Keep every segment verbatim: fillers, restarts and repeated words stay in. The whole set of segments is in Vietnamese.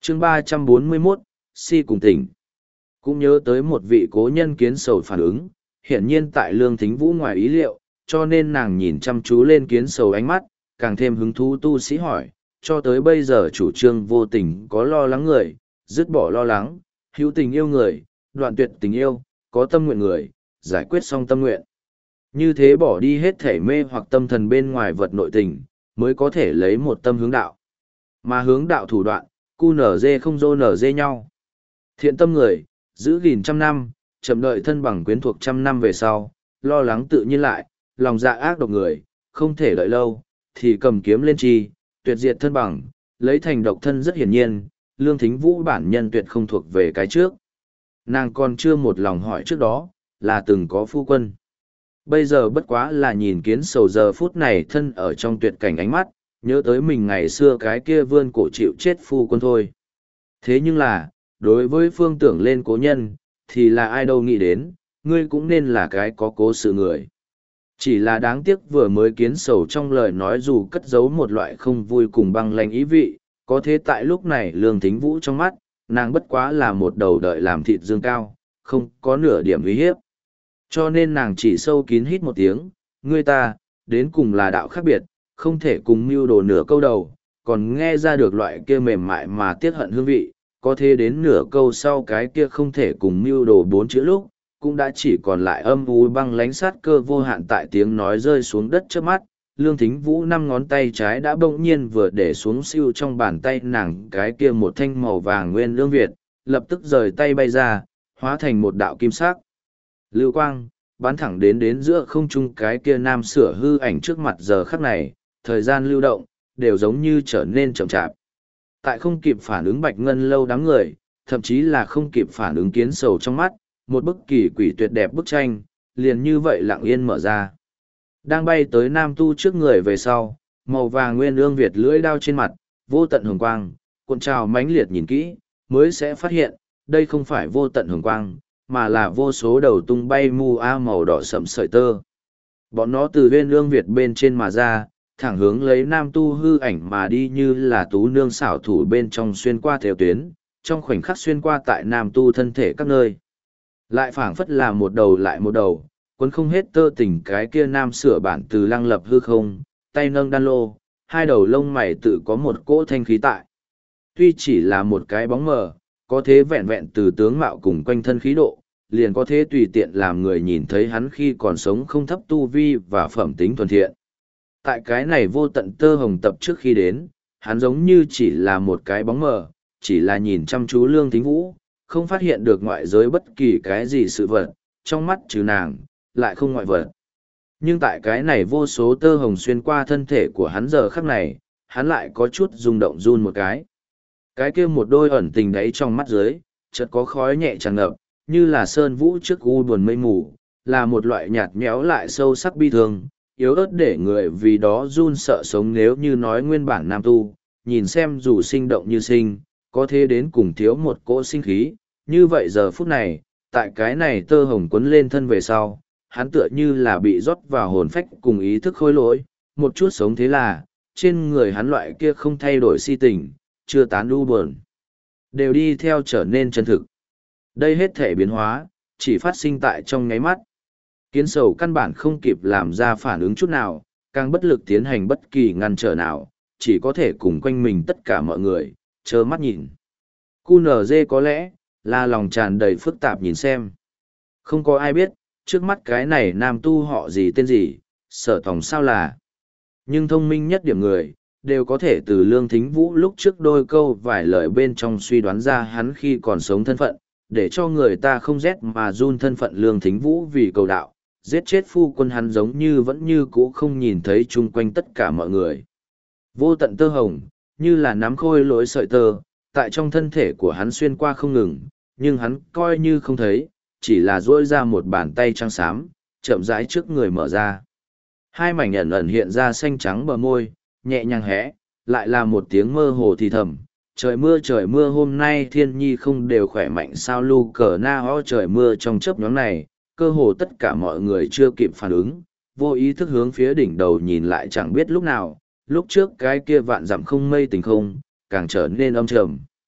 chương ba trăm bốn mươi mốt, si cùng tỉnh. Cũng nhớ tới một vị cố nhân kiến sầu phản ứng, hiển nhiên tại Lương Thính Vũ ngoài ý liệu, cho nên nàng nhìn chăm chú lên kiến sầu ánh mắt, càng thêm hứng thú tu sĩ hỏi, cho tới bây giờ chủ trương vô tình có lo lắng người, dứt bỏ lo lắng, hữu tình yêu người, đoạn tuyệt tình yêu, có tâm nguyện người, giải quyết xong tâm nguyện. Như thế bỏ đi hết thể mê hoặc tâm thần bên ngoài vật nội tình, mới có thể lấy một tâm hướng đạo. Mà hướng đạo thủ đoạn, cu nở dê không dô nở dê nhau. Thiện tâm người, giữ gìn trăm năm, chậm đợi thân bằng quyến thuộc trăm năm về sau, lo lắng tự nhiên lại, lòng dạ ác độc người, không thể đợi lâu, thì cầm kiếm lên chi, tuyệt diệt thân bằng, lấy thành độc thân rất hiển nhiên, Lương Thính Vũ bản nhân tuyệt không thuộc về cái trước. Nàng còn chưa một lòng hỏi trước đó, là từng có phu quân. Bây giờ bất quá là nhìn kiến sầu giờ phút này thân ở trong tuyệt cảnh ánh mắt, nhớ tới mình ngày xưa cái kia vươn cổ chịu chết phu quân thôi. Thế nhưng là, đối với phương tưởng lên cố nhân, thì là ai đâu nghĩ đến, ngươi cũng nên là cái có cố sự người. Chỉ là đáng tiếc vừa mới kiến sầu trong lời nói dù cất giấu một loại không vui cùng băng lạnh ý vị, có thế tại lúc này Lương Thính Vũ trong mắt, nàng bất quá là một đầu đợi làm thịt dương cao, không có nửa điểm uy hiếp. Cho nên nàng chỉ sâu kín hít một tiếng, ngươi ta, đến cùng là đạo khác biệt, không thể cùng mưu đồ nửa câu đầu, còn nghe ra được loại kia mềm mại mà tiết hận hương vị, có thế đến nửa câu sau cái kia không thể cùng mưu đồ bốn chữ lúc, cũng đã chỉ còn lại âm u băng lánh sát cơ vô hạn tại tiếng nói rơi xuống đất trước mắt. Lương Thính Vũ năm ngón tay trái đã bỗng nhiên vừa để xuống siêu trong bàn tay nàng cái kia một thanh màu vàng nguyên lương Việt, lập tức rời tay bay ra, hóa thành một đạo kim sắc. Lưu quang, bắn thẳng đến đến giữa không trung cái kia nam sửa hư ảnh trước mặt giờ khắc này, thời gian lưu động, đều giống như trở nên chậm chạp. Tại không kịp phản ứng Bạch Ngân lâu đám người, thậm chí là không kịp phản ứng kiến sầu trong mắt, một bức kỳ quỷ tuyệt đẹp bức tranh, liền như vậy lặng yên mở ra. Đang bay tới nam tu trước người về sau, màu vàng nguyên ương Việt lưỡi đao trên mặt, vô tận hồng quang, cuộn trào mãnh liệt nhìn kỹ, mới sẽ phát hiện, đây không phải vô tận hồng quang, mà là vô số đầu tung bay mu a màu đỏ sậm sợi tơ. Bọn nó từ nguyên ương Việt bên trên mà ra, thẳng hướng lấy nam tu hư ảnh mà đi như là tú nương xảo thủ bên trong xuyên qua theo tuyến, trong khoảnh khắc xuyên qua tại nam tu thân thể các nơi. Lại phảng phất là một đầu lại một đầu, quấn không hết tơ tình cái kia nam sửa bản từ lăng lập hư không, tay nâng đan lô, hai đầu lông mày tự có một cỗ thanh khí tại. Tuy chỉ là một cái bóng mờ, có thế vẹn vẹn từ tướng mạo cùng quanh thân khí độ, liền có thế tùy tiện làm người nhìn thấy hắn khi còn sống không thấp tu vi và phẩm tính thuần thiện. Tại cái này vô tận tơ hồng tập trước khi đến, hắn giống như chỉ là một cái bóng mờ, chỉ là nhìn chăm chú Lương Thính Vũ, không phát hiện được ngoại giới bất kỳ cái gì sự vật, trong mắt trừ nàng, lại không ngoại vật. Nhưng tại cái này vô số tơ hồng xuyên qua thân thể của hắn giờ khắc này, hắn lại có chút rung động run một cái. Cái kia một đôi ẩn tình đấy trong mắt dưới, chợt có khói nhẹ tràn ngập, như là sơn vũ trước u buồn mây mù, là một loại nhạt nhẽo lại sâu sắc bi thương, yếu ớt để người vì đó run sợ sống. Nếu như nói nguyên bản nam tu, nhìn xem dù sinh động như sinh, có thế đến cùng thiếu một cỗ sinh khí, như vậy giờ phút này, tại cái này tơ hồng quấn lên thân về sau, hắn tựa như là bị rót vào hồn phách cùng ý thức khôi lỗi, một chút sống thế là, trên người hắn loại kia không thay đổi si tình, chưa tán u buồn, đều đi theo trở nên chân thực. Đây hết thể biến hóa, chỉ phát sinh tại trong ngáy mắt. Kiến sầu căn bản không kịp làm ra phản ứng chút nào, càng bất lực tiến hành bất kỳ ngăn trở nào, chỉ có thể cùng quanh mình tất cả mọi người, trơ mắt nhìn. cu nờ dê có lẽ, là lòng tràn đầy phức tạp nhìn xem. Không có ai biết, trước mắt cái này nam tu họ gì tên gì, sở tòng sao là. Nhưng thông minh nhất điểm người, đều có thể từ Lương Thính Vũ lúc trước đôi câu vài lời bên trong suy đoán ra hắn khi còn sống thân phận, để cho người ta không rét mà run thân phận Lương Thính Vũ vì cầu đạo, giết chết phu quân hắn giống như vẫn như cũ không nhìn thấy chung quanh tất cả mọi người. Vô tận tơ hồng, như là nắm khôi lỗi sợi tơ, tại trong thân thể của hắn xuyên qua không ngừng, nhưng hắn coi như không thấy, chỉ là duỗi ra một bàn tay trắng xám, chậm rãi trước người mở ra. Hai mảnh ẩn ẩn hiện ra xanh trắng bờ môi, nhẹ nhàng hé, lại là một tiếng mơ hồ thì thầm. Trời mưa trời mưa hôm nay thiên nhi không đều khỏe mạnh sao lu cờ na ho trời mưa trong chớp nhóm này, cơ hồ tất cả mọi người chưa kịp phản ứng, vô ý thức hướng phía đỉnh đầu nhìn lại chẳng biết lúc nào, lúc trước cái kia vạn dặm không mây tình không, càng trở nên âm trầm.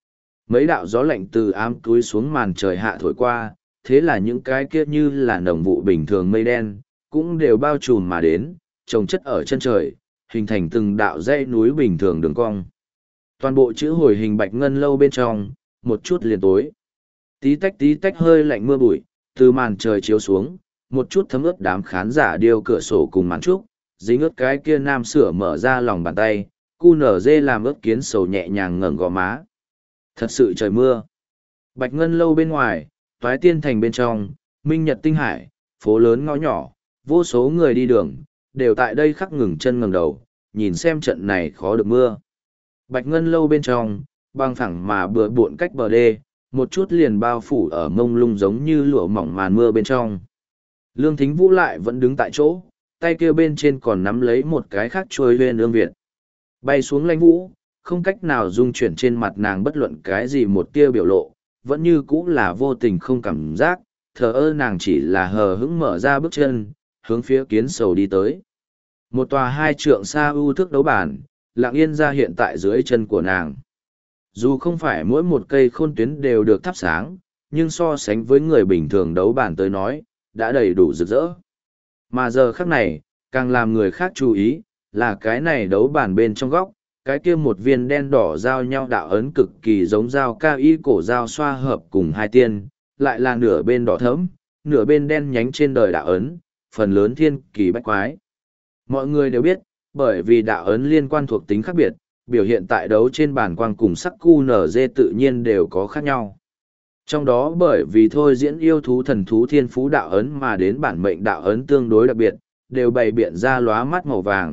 Mấy đạo gió lạnh từ ám túi xuống màn trời hạ thổi qua, thế là những cái kia như là nồng vụ bình thường mây đen, cũng đều bao trùm mà đến, chồng chất ở chân trời, hình thành từng đạo dãy núi bình thường đường cong. Toàn bộ chữ hồi hình bạch ngân lâu bên trong, một chút liền tối. Tí tách tí tách hơi lạnh mưa bụi, từ màn trời chiếu xuống, một chút thấm ướt đám khán giả điêu cửa sổ cùng màn trúc, dính ướt cái kia nam sửa mở ra lòng bàn tay, cu nở dê làm ướt kiến sầu nhẹ nhàng ngẩng gò má. Thật sự trời mưa. Bạch ngân lâu bên ngoài, toái tiên thành bên trong, minh nhật tinh hải, phố lớn ngõ nhỏ, vô số người đi đường, đều tại đây khắc ngừng chân ngẩng đầu, nhìn xem trận này khó được mưa. Bạch ngân lâu bên trong, băng phẳng mà bừa bộn cách bờ đê, một chút liền bao phủ ở mông lung giống như lụa mỏng màn mưa bên trong. Lương Thính Vũ lại vẫn đứng tại chỗ, tay kia bên trên còn nắm lấy một cái khác trôi lên ương việt. Bay xuống lãnh vũ, không cách nào dung chuyển trên mặt nàng bất luận cái gì một tia biểu lộ, vẫn như cũ là vô tình không cảm giác, thờ ơ nàng chỉ là hờ hững mở ra bước chân, hướng phía kiến sầu đi tới. Một tòa hai trượng xa ưu thước đấu bản, lặng yên ra hiện tại dưới chân của nàng. Dù không phải mỗi một cây khôn tuyến đều được thắp sáng, nhưng so sánh với người bình thường đấu bản tới nói, đã đầy đủ rực rỡ. Mà giờ khắc này, càng làm người khác chú ý, là cái này đấu bản bên trong góc, cái kia một viên đen đỏ giao nhau đạo ấn cực kỳ giống dao ca y cổ dao xoa hợp cùng hai tiên, lại là nửa bên đỏ thẫm, nửa bên đen nhánh trên đời đạo ấn, phần lớn thiên kỳ bách quái. Mọi người đều biết, bởi vì đạo ấn liên quan thuộc tính khác biệt, biểu hiện tại đấu trên bàn quang cùng sắc cu nở dê tự nhiên đều có khác nhau. Trong đó bởi vì thôi diễn yêu thú thần thú thiên phú đạo ấn mà đến bản mệnh đạo ấn tương đối đặc biệt, đều bày biện ra lóa mắt màu vàng.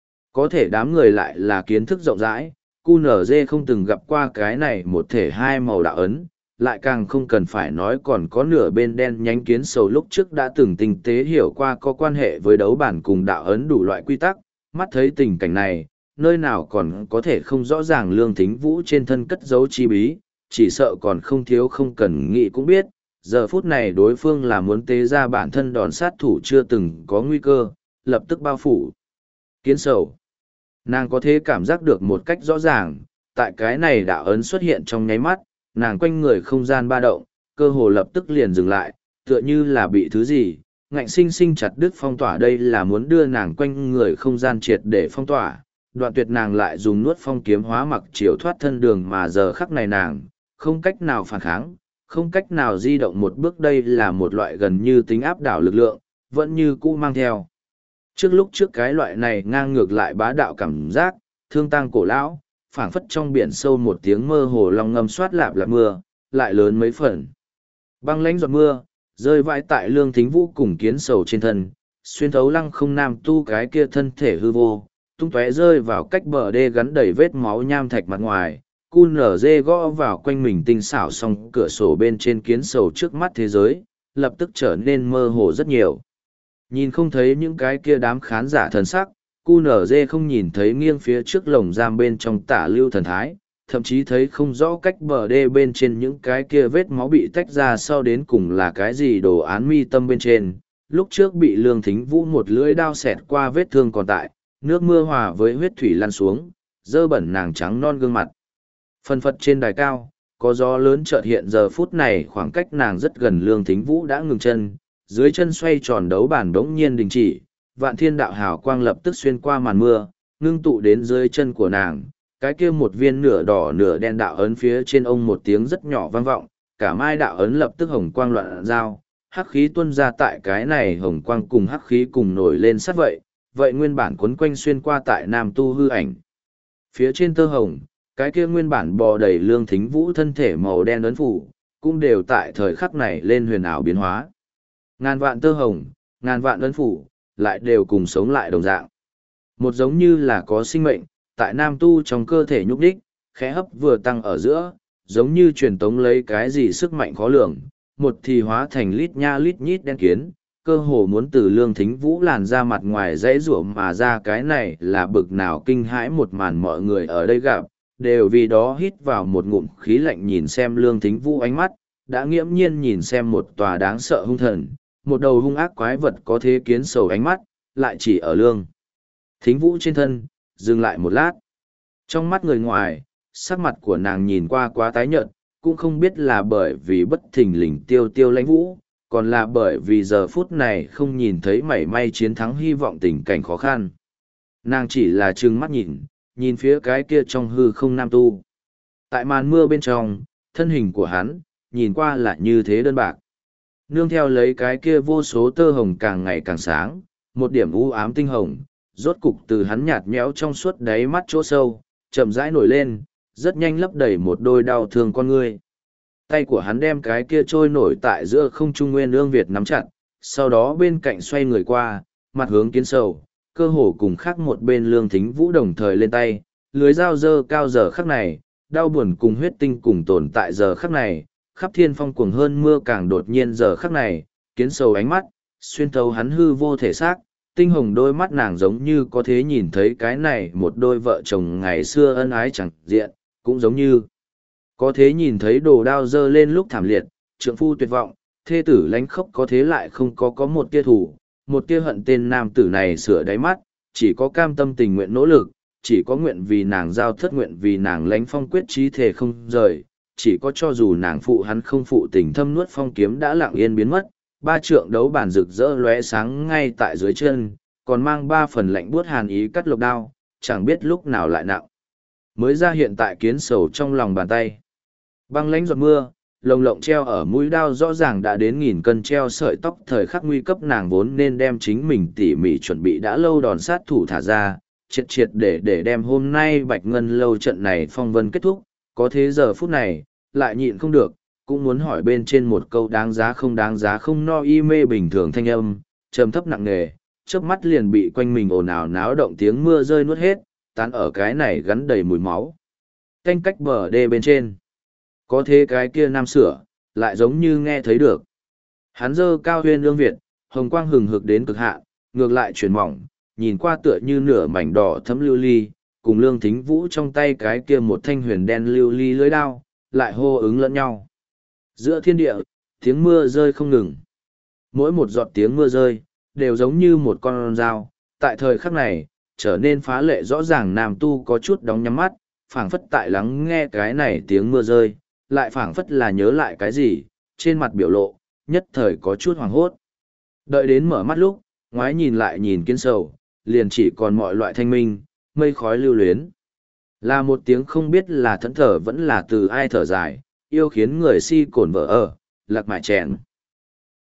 Có thể đám người lại là kiến thức rộng rãi, cu nở dê không từng gặp qua cái này một thể hai màu đạo ấn, lại càng không cần phải nói còn có nửa bên đen nhánh kiến sầu lúc trước đã từng tinh tế hiểu qua có quan hệ với đấu bản cùng đạo ấn đủ loại quy tắc, mắt thấy tình cảnh này, nơi nào còn có thể không rõ ràng Lương Thính Vũ trên thân cất giấu chi bí, chỉ sợ còn không thiếu không cần nghĩ cũng biết, giờ phút này đối phương là muốn tế ra bản thân đòn sát thủ chưa từng có nguy cơ, lập tức bao phủ. Kiến sầu. Nàng có thể cảm giác được một cách rõ ràng, tại cái này đạo ấn xuất hiện trong nháy mắt, nàng quanh người không gian ba động, cơ hồ lập tức liền dừng lại, tựa như là bị thứ gì, ngạnh sinh sinh chặt đứt phong tỏa đây là muốn đưa nàng quanh người không gian triệt để phong tỏa, đoạn tuyệt nàng lại dùng nuốt phong kiếm hóa mặc chiều thoát thân đường mà giờ khắc này nàng, không cách nào phản kháng, không cách nào di động một bước đây là một loại gần như tính áp đảo lực lượng, vẫn như cũ mang theo. Trước lúc trước cái loại này ngang ngược lại bá đạo cảm giác, thương tăng cổ lão, phảng phất trong biển sâu một tiếng mơ hồ long ngâm xoát lạp lạp mưa, lại lớn mấy phần. Băng lãnh giọt mưa, rơi vãi tại Lương Thính Vũ cùng kiến sầu trên thân, xuyên thấu lăng không nam tu cái kia thân thể hư vô, tung tóe rơi vào cách bờ đê gắn đầy vết máu nham thạch mặt ngoài, cu nở dê gõ vào quanh mình tinh xảo song cửa sổ bên trên kiến sầu trước mắt thế giới, lập tức trở nên mơ hồ rất nhiều. Nhìn không thấy những cái kia đám khán giả thần sắc, cu nở dê không nhìn thấy nghiêng phía trước lồng giam bên trong tả lưu thần thái, thậm chí thấy không rõ cách bờ đê bên trên những cái kia vết máu bị tách ra sau đến cùng là cái gì đồ án mi tâm bên trên. Lúc trước bị Lương Thính Vũ một lưỡi đao xẹt qua vết thương còn tại, nước mưa hòa với huyết thủy lăn xuống, dơ bẩn nàng trắng non gương mặt. Phân phật trên đài cao, có gió lớn chợt hiện giờ phút này khoảng cách nàng rất gần Lương Thính Vũ đã ngừng chân, dưới chân xoay tròn đấu bản đống nhiên đình chỉ, vạn thiên đạo hào quang lập tức xuyên qua màn mưa, ngưng tụ đến dưới chân của nàng, cái kia một viên nửa đỏ nửa đen đạo ấn phía trên ông một tiếng rất nhỏ vang vọng, cả mai đạo ấn lập tức hồng quang loạn dao, hắc khí tuôn ra tại cái này hồng quang cùng hắc khí cùng nổi lên sát vậy, vậy nguyên bản quấn quanh xuyên qua tại nam tu hư ảnh. Phía trên tơ hồng, cái kia nguyên bản bò đầy Lương Thính Vũ thân thể màu đen ấn phủ, cũng đều tại thời khắc này lên huyền ảo biến hóa. Ngàn vạn tơ hồng, ngàn vạn ấn phủ, lại đều cùng sống lại đồng dạng. Một giống như là có sinh mệnh, tại nam tu trong cơ thể nhúc đích, khẽ hấp vừa tăng ở giữa, giống như truyền tống lấy cái gì sức mạnh khó lường, một thì hóa thành lít nha lít nhít đen kiến, cơ hồ muốn từ Lương Thính Vũ làn ra mặt ngoài dãy rủa mà ra cái này là bực nào kinh hãi một màn mọi người ở đây gặp, đều vì đó hít vào một ngụm khí lạnh nhìn xem Lương Thính Vũ ánh mắt, đã nghiễm nhiên nhìn xem một tòa đáng sợ hung thần, một đầu hung ác quái vật có thế kiến sầu ánh mắt, lại chỉ ở Lương Thính Vũ trên thân, dừng lại một lát. Trong mắt người ngoài, sắc mặt của nàng nhìn qua quá tái nhợt, cũng không biết là bởi vì bất thình lình tiêu tiêu lãnh vũ, còn là bởi vì giờ phút này không nhìn thấy mảy may chiến thắng hy vọng tình cảnh khó khăn. Nàng chỉ là trừng mắt nhìn, nhìn phía cái kia trong hư không nam tu. Tại màn mưa bên trong, thân hình của hắn, nhìn qua là như thế đơn bạc. Nương theo lấy cái kia vô số tơ hồng càng ngày càng sáng, một điểm u ám tinh hồng, rốt cục từ hắn nhạt nhẽo trong suốt đáy mắt chỗ sâu, chậm rãi nổi lên, rất nhanh lấp đầy một đôi đau thương con ngươi. Tay của hắn đem cái kia trôi nổi tại giữa không trung nguyên ương Việt nắm chặt, sau đó bên cạnh xoay người qua, mặt hướng kiến sầu, cơ hồ cùng khác một bên lương thính vũ đồng thời lên tay, lưới dao dơ cao giờ khắc này, đau buồn cùng huyết tinh cùng tồn tại giờ khắc này, khắp thiên phong cuồng hơn mưa càng đột nhiên giờ khắc này, kiến sầu ánh mắt, xuyên thấu hắn hư vô thể xác, tinh hồng đôi mắt nàng giống như có thể nhìn thấy cái này một đôi vợ chồng ngày xưa ân ái chẳng diện, cũng giống như có thể nhìn thấy đồ đao dơ lên lúc thảm liệt, trượng phu tuyệt vọng, thê tử lánh khóc có thế lại không có có một tia thủ, một tia hận tên nam tử này sửa đáy mắt, chỉ có cam tâm tình nguyện nỗ lực, chỉ có nguyện vì nàng giao thất nguyện vì nàng lánh phong quyết trí thể không rời, chỉ có cho dù nàng phụ hắn không phụ tình thâm nuốt phong kiếm đã lặng yên biến mất, ba trượng đấu bản rực rỡ lóe sáng ngay tại dưới chân, còn mang ba phần lạnh buốt hàn ý cắt lục đao, chẳng biết lúc nào lại nặng. Mới ra hiện tại kiến sầu trong lòng bàn tay. Băng lãnh giọt mưa, lồng lộng treo ở mũi đao rõ ràng đã đến nghìn cân treo sợi tóc thời khắc nguy cấp nàng vốn nên đem chính mình tỉ mỉ chuẩn bị đã lâu đòn sát thủ thả ra, triệt triệt để để đem hôm nay bạch ngân lâu trận này phong vân kết thúc, có thế giờ phút này, lại nhịn không được, cũng muốn hỏi bên trên một câu đáng giá không đáng giá không no y mê bình thường thanh âm, trầm thấp nặng nề, chớp mắt liền bị quanh mình ồn ào náo động tiếng mưa rơi nuốt hết, tán ở cái này gắn đầy mùi máu. Canh cách bờ đê bên trên. Có thế cái kia nam sửa, lại giống như nghe thấy được. Hắn dơ cao huyên ương Việt, hồng quang hừng hực đến cực hạn, ngược lại chuyển mỏng, nhìn qua tựa như nửa mảnh đỏ thấm lưu ly, cùng lương thính vũ trong tay cái kia một thanh huyền đen lưu ly lưới đao, lại hô ứng lẫn nhau. Giữa thiên địa, tiếng mưa rơi không ngừng. Mỗi một giọt tiếng mưa rơi, đều giống như một con dao. Tại thời khắc này, trở nên phá lệ rõ ràng nam tu có chút đóng nhắm mắt, phảng phất tại lắng nghe cái này tiếng mưa rơi, lại phảng phất là nhớ lại cái gì, trên mặt biểu lộ, nhất thời có chút hoảng hốt. Đợi đến mở mắt lúc, ngoái nhìn lại nhìn kiến sầu, liền chỉ còn mọi loại thanh minh, mây khói lưu luyến. Là một tiếng không biết là thẫn thở vẫn là từ ai thở dài, yêu khiến người si cồn vỡ ở, lạc mại chèn.